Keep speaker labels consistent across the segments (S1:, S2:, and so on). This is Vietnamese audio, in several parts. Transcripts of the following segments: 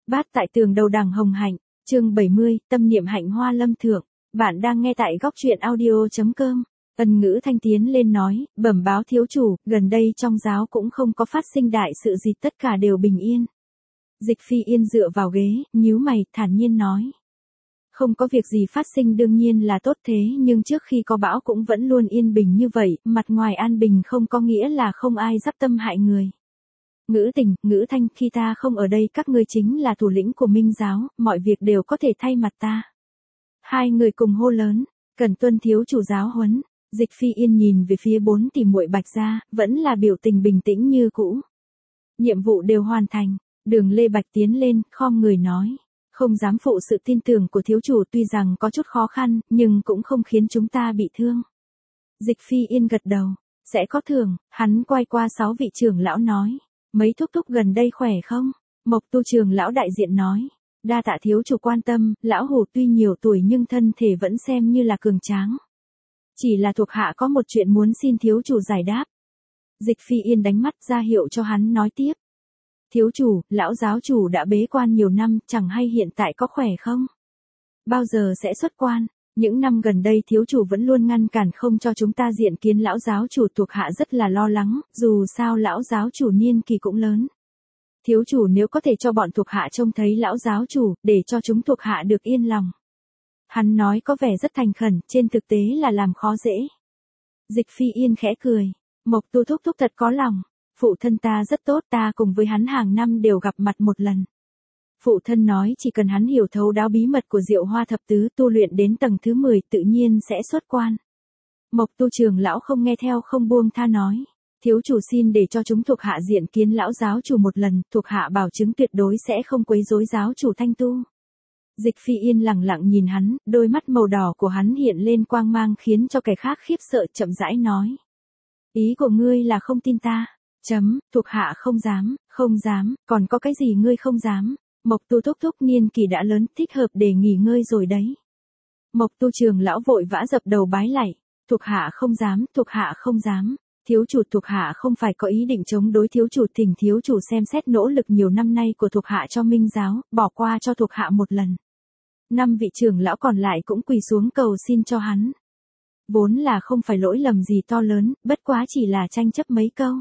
S1: Bát tại tường đầu đằng hồng hạnh, chương 70, tâm niệm hạnh hoa lâm thượng. Bạn đang nghe tại góc truyện audio.com. Ân Ngữ Thanh tiến lên nói, bẩm báo thiếu chủ, gần đây trong giáo cũng không có phát sinh đại sự gì, tất cả đều bình yên. Dịch Phi Yên dựa vào ghế, nhíu mày, thản nhiên nói. Không có việc gì phát sinh đương nhiên là tốt thế, nhưng trước khi có bão cũng vẫn luôn yên bình như vậy, mặt ngoài an bình không có nghĩa là không ai dắp tâm hại người. Ngữ Tình, Ngữ Thanh, khi ta không ở đây các ngươi chính là thủ lĩnh của Minh giáo, mọi việc đều có thể thay mặt ta. Hai người cùng hô lớn, cần tuân thiếu chủ giáo huấn. Dịch Phi Yên nhìn về phía 4 tỷ muội Bạch gia, vẫn là biểu tình bình tĩnh như cũ. Nhiệm vụ đều hoàn thành, Đường Lê Bạch tiến lên, khom người nói. Không dám phụ sự tin tưởng của thiếu chủ, tuy rằng có chút khó khăn, nhưng cũng không khiến chúng ta bị thương. Dịch Phi Yên gật đầu, sẽ có thưởng. Hắn quay qua 6 vị trưởng lão nói. Mấy thúc thúc gần đây khỏe không? Mộc Tu trưởng lão đại diện nói. Đa tạ thiếu chủ quan tâm, lão hủ tuy nhiều tuổi nhưng thân thể vẫn xem như là cường tráng. Chỉ là thuộc hạ có một chuyện muốn xin thiếu chủ giải đáp. Dịch Phi Yên đánh mắt ra hiệu cho hắn nói tiếp. Thiếu chủ, lão giáo chủ đã bế quan nhiều năm, chẳng hay hiện tại có khỏe không? Bao giờ sẽ xuất quan? Những năm gần đây thiếu chủ vẫn luôn ngăn cản không cho chúng ta diện kiến lão giáo chủ, thuộc hạ rất là lo lắng, dù sao lão giáo chủ niên kỳ cũng lớn. Thiếu chủ nếu có thể cho bọn thuộc hạ trông thấy lão giáo chủ, để cho chúng thuộc hạ được yên lòng. Hắn nói có vẻ rất thành khẩn, trên thực tế là làm khó dễ. Dịch Phi Yên khẽ cười. Mộc Tu thúc thúc thật có lòng. Phụ thân ta rất tốt, ta cùng với hắn hàng năm đều gặp mặt một lần. Phụ thân nói chỉ cần hắn hiểu thấu đáo bí mật của Diệu Hoa thập tứ, tu luyện đến tầng thứ 10 tự nhiên sẽ xuất quan. Mộc Tu trưởng lão không nghe theo không buông tha nói. Thiếu chủ xin để cho chúng thuộc hạ diện kiến lão giáo chủ một lần, thuộc hạ bảo chứng tuyệt đối sẽ không quấy rối giáo chủ thanh tu. Dịch Phi Yên lặng lặng nhìn hắn, đôi mắt màu đỏ của hắn hiện lên quang mang khiến cho kẻ khác khiếp sợ, chậm rãi nói. Ý của ngươi là không tin ta. Thuộc hạ không dám, còn có cái gì ngươi không dám? Mộc Tu thúc thúc niên kỳ đã lớn, thích hợp để nghỉ ngơi rồi đấy. Mộc Tu trưởng lão vội vã dập đầu bái lạy. Thuộc hạ không dám. Thiếu chủ, thuộc hạ không phải có ý định chống đối thiếu chủ, thỉnh thiếu chủ xem xét nỗ lực nhiều năm nay của thuộc hạ cho Minh giáo, bỏ qua cho thuộc hạ một lần. 5 vị trưởng lão còn lại cũng quỳ xuống cầu xin cho hắn. Vốn là không phải lỗi lầm gì to lớn, bất quá chỉ là tranh chấp mấy câu.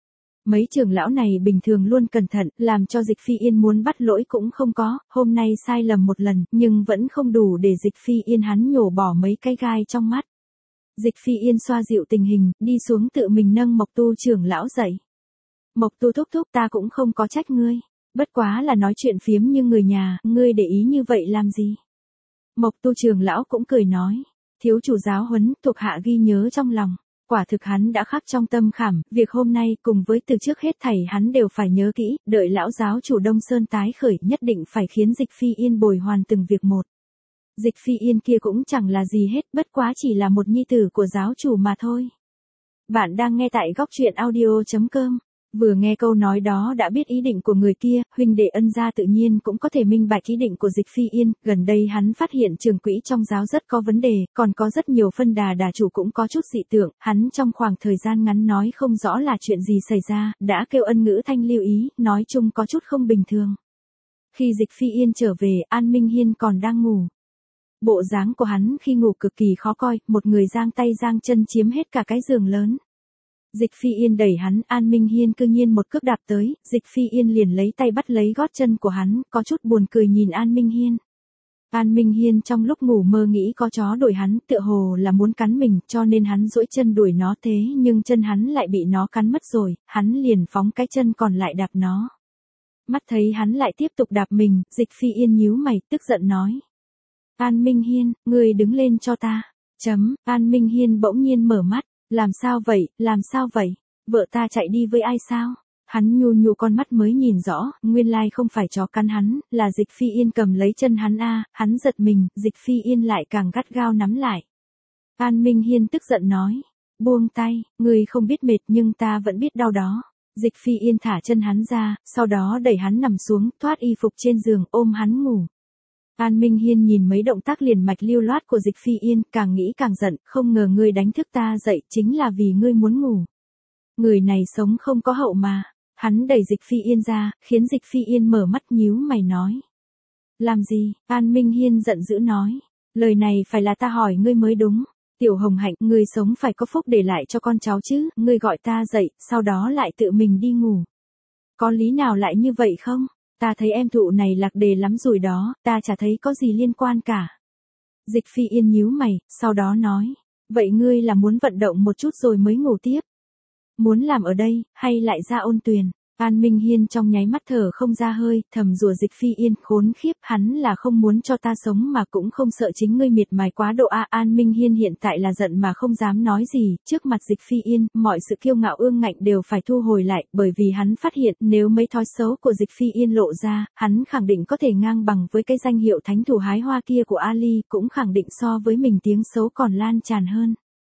S1: Mấy trưởng lão này bình thường luôn cẩn thận, làm cho Dịch Phi Yên muốn bắt lỗi cũng không có, hôm nay sai lầm một lần, nhưng vẫn không đủ để Dịch Phi Yên hắn nhổ bỏ mấy cái gai trong mắt. Dịch Phi Yên xoa dịu tình hình, đi xuống tự mình nâng Mộc Tu trưởng lão dậy. Mộc Tu thúc thúc, ta cũng không có trách ngươi, bất quá là nói chuyện phiếm như người nhà, ngươi để ý như vậy làm gì? Mộc Tu trưởng lão cũng cười nói, thiếu chủ giáo huấn, thuộc hạ ghi nhớ trong lòng. Quả thực hắn đã khắc trong tâm khảm, việc hôm nay cùng với từ trước hết thảy hắn đều phải nhớ kỹ, đợi lão giáo chủ Đông Sơn tái khởi nhất định phải khiến Dịch Phi Yên bồi hoàn từng việc một. Dịch Phi Yên kia cũng chẳng là gì hết, bất quá chỉ là một nhi tử của giáo chủ mà thôi. Bạn đang nghe tại góc truyện audio.com. Vừa nghe câu nói đó đã biết ý định của người kia, huynh đệ Ân gia tự nhiên cũng có thể minh bạch ý định của Dịch Phi Yên, gần đây hắn phát hiện trường quỹ trong giáo rất có vấn đề, còn có rất nhiều phân đà chủ cũng có chút dị tượng, hắn trong khoảng thời gian ngắn nói không rõ là chuyện gì xảy ra, đã kêu Ân Ngữ Thanh lưu ý, nói chung có chút không bình thường. Khi Dịch Phi Yên trở về, An Minh Hiên còn đang ngủ. Bộ dáng của hắn khi ngủ cực kỳ khó coi, một người giang tay giang chân chiếm hết cả cái giường lớn. Dịch Phi Yên đẩy hắn, An Minh Hiên cư nhiên một cước đạp tới, Dịch Phi Yên liền lấy tay bắt lấy gót chân của hắn, có chút buồn cười nhìn An Minh Hiên. An Minh Hiên trong lúc ngủ mơ nghĩ có chó đuổi hắn, tựa hồ là muốn cắn mình, cho nên hắn duỗi chân đuổi nó, thế nhưng chân hắn lại bị nó cắn mất rồi, hắn liền phóng cái chân còn lại đạp nó. Mắt thấy hắn lại tiếp tục đạp mình, Dịch Phi Yên nhíu mày, tức giận nói. An Minh Hiên, ngươi đứng lên cho ta. An Minh Hiên bỗng nhiên mở mắt. Làm sao vậy? Vợ ta chạy đi với ai sao? Hắn nhu con mắt mới nhìn rõ, nguyên lai không phải chó cắn hắn, là Dịch Phi Yên cầm lấy chân hắn hắn giật mình, Dịch Phi Yên lại càng gắt gao nắm lại. An Minh Hiên tức giận nói, buông tay, ngươi không biết mệt nhưng ta vẫn biết đau đó. Dịch Phi Yên thả chân hắn ra, sau đó đẩy hắn nằm xuống, thoát y phục trên giường, ôm hắn ngủ. An Minh Hiên nhìn mấy động tác liền mạch lưu loát của Dịch Phi Yên, càng nghĩ càng giận, không ngờ ngươi đánh thức ta dậy chính là vì ngươi muốn ngủ. Người này sống không có hậu mà. Hắn đẩy Dịch Phi Yên ra, khiến Dịch Phi Yên mở mắt nhíu mày nói. Làm gì? An Minh Hiên giận dữ nói. Lời này phải là ta hỏi ngươi mới đúng. Tiểu Hồng Hạnh, ngươi sống phải có phúc để lại cho con cháu chứ, ngươi gọi ta dậy, sau đó lại tự mình đi ngủ. Có lý nào lại như vậy không? Ta thấy em thụ này lạc đề lắm rồi đó, ta chả thấy có gì liên quan cả. Dịch Phi Yên nhíu mày, sau đó nói. Vậy ngươi là muốn vận động một chút rồi mới ngủ tiếp? Muốn làm ở đây, hay lại ra Ôn Tuyền? An Minh Hiên trong nháy mắt thở không ra hơi, thầm rủa Dịch Phi Yên, khốn khiếp, hắn là không muốn cho ta sống mà cũng không sợ chính ngươi miệt mài quá độ a. An Minh Hiên hiện tại là giận mà không dám nói gì, trước mặt Dịch Phi Yên, mọi sự kiêu ngạo ương ngạnh đều phải thu hồi lại, bởi vì hắn phát hiện nếu mấy thói xấu của Dịch Phi Yên lộ ra, hắn khẳng định có thể ngang bằng với cái danh hiệu thánh thủ hái hoa kia của Ali, cũng khẳng định so với mình tiếng xấu còn lan tràn hơn.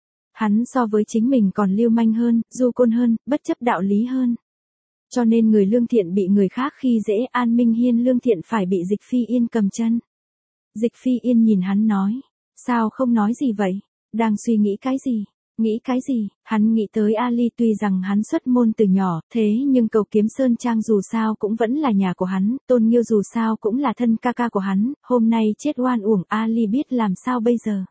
S1: Hắn so với chính mình còn lưu manh hơn, du côn hơn, bất chấp đạo lý hơn. Cho nên người lương thiện bị người khác khi dễ, An Minh Hiên lương thiện phải bị Dịch Phi Yên cầm chân. Dịch Phi Yên nhìn hắn nói. Sao không nói gì vậy? Đang suy nghĩ cái gì? Nghĩ cái gì? Hắn nghĩ tới Ali, tuy rằng hắn xuất môn từ nhỏ, thế nhưng Cầu Kiếm Sơn Trang dù sao cũng vẫn là nhà của hắn, Tôn Nghiêu dù sao cũng là thân ca ca của hắn, hôm nay chết oan uổng, Ali biết làm sao bây giờ?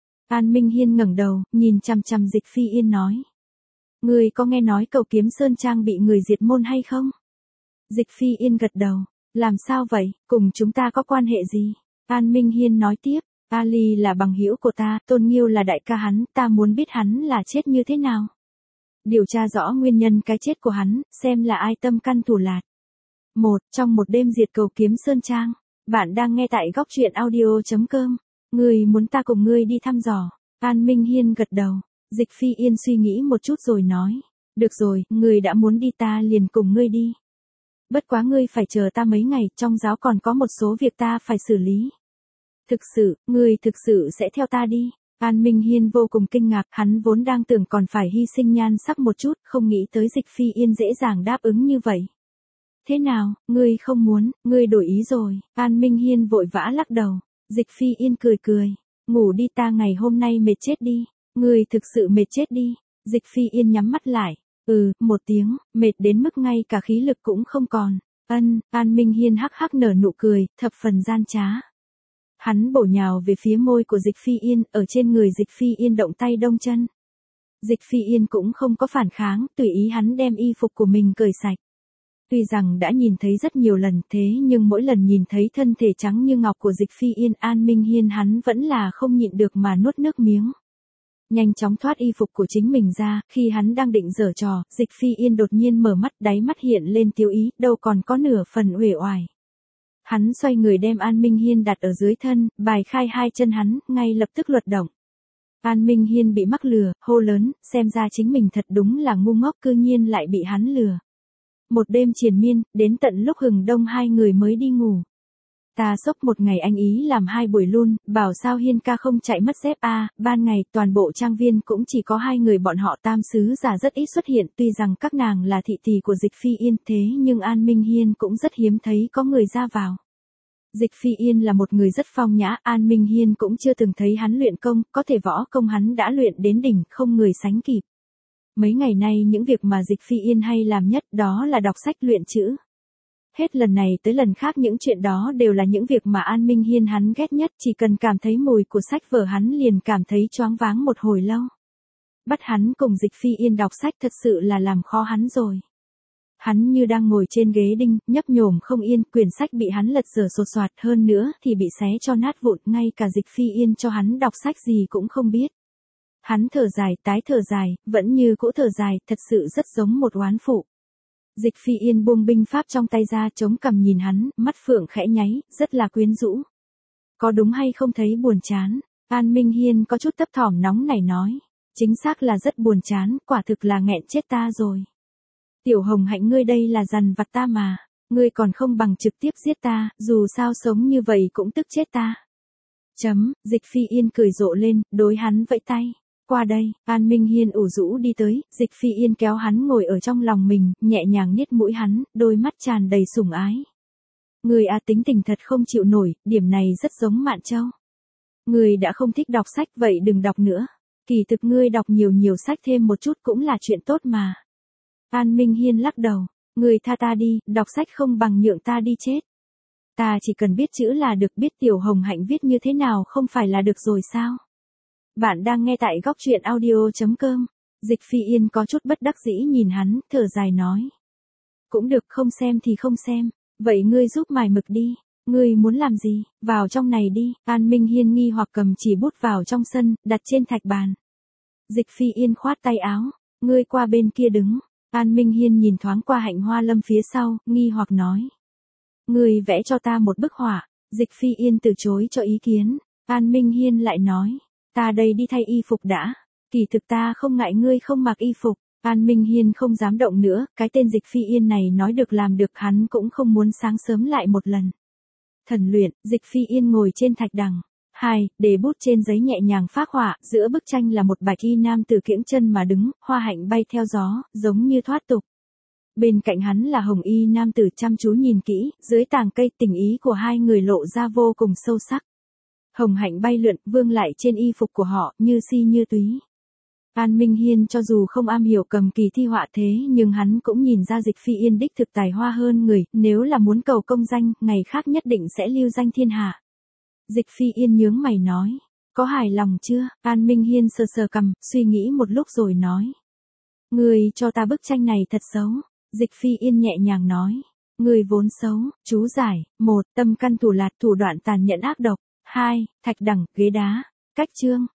S1: An Minh Hiên ngẩng đầu, nhìn chằm chằm Dịch Phi Yên nói. Ngươi có nghe nói Cầu Kiếm Sơn Trang bị người diệt môn hay không? Dịch Phi Yên gật đầu. Làm sao vậy, cùng chúng ta có quan hệ gì? An Minh Hiên nói tiếp. Ali là bằng hữu của ta, Tôn Nghiêu là đại ca hắn, ta muốn biết hắn là chết như thế nào. Điều tra rõ nguyên nhân cái chết của hắn, xem là ai tâm căn thủ lạt. Trong một đêm diệt Cầu Kiếm Sơn Trang. Bạn đang nghe tại góc truyện audio.com. Ngươi muốn ta cùng ngươi đi thăm dò. An Minh Hiên gật đầu. Dịch Phi Yên suy nghĩ một chút rồi nói. Được rồi, ngươi đã muốn đi ta liền cùng ngươi đi. Bất quá ngươi phải chờ ta mấy ngày, trong giáo còn có một số việc ta phải xử lý. Ngươi thực sự sẽ theo ta đi. An Minh Hiên vô cùng kinh ngạc, hắn vốn đang tưởng còn phải hy sinh nhan sắc một chút, không nghĩ tới Dịch Phi Yên dễ dàng đáp ứng như vậy. Thế nào, ngươi không muốn, ngươi đổi ý rồi. An Minh Hiên vội vã lắc đầu. Dịch Phi Yên cười cười. Ngủ đi, ta ngày hôm nay mệt chết đi. Ngươi thực sự mệt chết đi. Dịch Phi Yên nhắm mắt lại. Một tiếng, mệt đến mức ngay cả khí lực cũng không còn. An Minh Hiên hắc hắc nở nụ cười, thập phần gian trá. Hắn bổ nhào về phía môi của Dịch Phi Yên, ở trên người Dịch Phi Yên động tay đông chân. Dịch Phi Yên cũng không có phản kháng, tùy ý hắn đem y phục của mình cởi sạch. Tuy rằng đã nhìn thấy rất nhiều lần thế nhưng mỗi lần nhìn thấy thân thể trắng như ngọc của Dịch Phi Yên, An Minh Hiên hắn vẫn là không nhịn được mà nuốt nước miếng. Nhanh chóng thoát y phục của chính mình ra, khi hắn đang định giở trò, Dịch Phi Yên đột nhiên mở mắt, đáy mắt hiện lên tiêu ý, đâu còn có nửa phần uể oải. Hắn xoay người đem An Minh Hiên đặt ở dưới thân, bài khai hai chân hắn, ngay lập tức luật động. An Minh Hiên bị mắc lừa, hô lớn, xem ra chính mình thật đúng là ngu ngốc, cư nhiên lại bị hắn lừa. Một đêm triền miên, đến tận lúc hừng đông hai người mới đi ngủ. Ta sốc một ngày anh ý làm 2 buổi luôn, bảo sao Hiên ca không chạy mất dép a. Ban ngày toàn bộ trang viên cũng chỉ có 2 người bọn họ tam sứ giả rất ít xuất hiện, tuy rằng các nàng là thị tỳ của Dịch Phi Yên thế nhưng An Minh Hiên cũng rất hiếm thấy có người ra vào. Dịch Phi Yên là một người rất phong nhã, An Minh Hiên cũng chưa từng thấy hắn luyện công, có thể võ công hắn đã luyện đến đỉnh, không người sánh kịp. Mấy ngày nay những việc mà Dịch Phi Yên hay làm nhất đó là đọc sách luyện chữ. Hết lần này tới lần khác những chuyện đó đều là những việc mà An Minh Hiên hắn ghét nhất, chỉ cần cảm thấy mùi của sách vở hắn liền cảm thấy choáng váng một hồi lâu. Bắt hắn cùng Dịch Phi Yên đọc sách thật sự là làm khó hắn rồi. Hắn như đang ngồi trên ghế đinh, nhấp nhổm không yên, quyển sách bị hắn lật dở sột soạt, hơn nữa thì bị xé cho nát vụn, ngay cả Dịch Phi Yên cho hắn đọc sách gì cũng không biết. Hắn thở dài, tái thở dài, vẫn như cũ thở dài, thật sự rất giống một oán phụ. Dịch Phi Yên buông binh pháp trong tay ra, chống cằm nhìn hắn, mắt phượng khẽ nháy, rất là quyến rũ. Có đúng hay không thấy buồn chán? An Minh Hiên có chút thấp thỏm nóng nảy nói. Chính xác là rất buồn chán, quả thực là nghẹn chết ta rồi. Tiểu Hồng Hạnh, ngươi đây là dằn vặt ta mà, ngươi còn không bằng trực tiếp giết ta, dù sao sống như vậy cũng tức chết ta. Dịch Phi Yên cười rộ lên, đối hắn vẫy tay. Qua đây, An Minh Hiên ủ rũ đi tới, Dịch Phi Yên kéo hắn ngồi ở trong lòng mình, nhẹ nhàng niết mũi hắn, đôi mắt tràn đầy sủng ái. Người tính tình thật không chịu nổi, điểm này rất giống Mạn Châu. Người đã không thích đọc sách vậy đừng đọc nữa. Kỳ thực ngươi đọc nhiều sách thêm một chút cũng là chuyện tốt mà. An Minh Hiên lắc đầu, người tha ta đi, đọc sách không bằng nhượng ta đi chết. Ta chỉ cần biết chữ là được, biết Tiểu Hồng Hạnh viết như thế nào không phải là được rồi sao? Bạn đang nghe tại góc truyện audio.com. Dịch Phi Yên có chút bất đắc dĩ nhìn hắn, thở dài nói. Cũng được, không xem thì không xem. Vậy ngươi giúp mài mực đi. Ngươi muốn làm gì? Vào trong này đi. An Minh Hiên nghi hoặc cầm chỉ bút vào trong sân, đặt trên thạch bàn. Dịch Phi Yên khoát tay áo. Ngươi qua bên kia đứng. An Minh Hiên nhìn thoáng qua Hạnh Hoa Lâm phía sau, nghi hoặc nói. Ngươi vẽ cho ta một bức họa. Dịch Phi Yên từ chối cho ý kiến. An Minh Hiên lại nói. Ta đây đi thay y phục đã. Kỳ thực ta không ngại ngươi không mặc y phục. An Minh Hiên không dám động nữa, cái tên Dịch Phi Yên này nói được làm được, hắn cũng không muốn sáng sớm lại một lần. Thần luyện, Dịch Phi Yên ngồi trên thạch đằng. Để bút trên giấy nhẹ nhàng phác họa, giữa bức tranh là một bạch y nam tử kiễng chân mà đứng, hoa hạnh bay theo gió, giống như thoát tục. Bên cạnh hắn là hồng y nam tử chăm chú nhìn kỹ, dưới tàng cây tình ý của hai người lộ ra vô cùng sâu sắc. Hồng hạnh bay lượn, vương lại trên y phục của họ, như si như túy. An Minh Hiên cho dù không am hiểu cầm kỳ thi họa thế nhưng hắn cũng nhìn ra Dịch Phi Yên đích thực tài hoa hơn người, nếu là muốn cầu công danh, ngày khác nhất định sẽ lưu danh thiên hạ. Dịch Phi Yên nhướng mày nói, có hài lòng chưa? An Minh Hiên sờ sờ cằm, suy nghĩ một lúc rồi nói. Ngươi cho ta bức tranh này thật xấu. Dịch Phi Yên nhẹ nhàng nói, ngươi vốn xấu, chú giải, 1. Tâm căn thủ lạt, thủ đoạn tàn nhẫn ác độc, 2. Thạch đẳng, ghế đá, cách chương.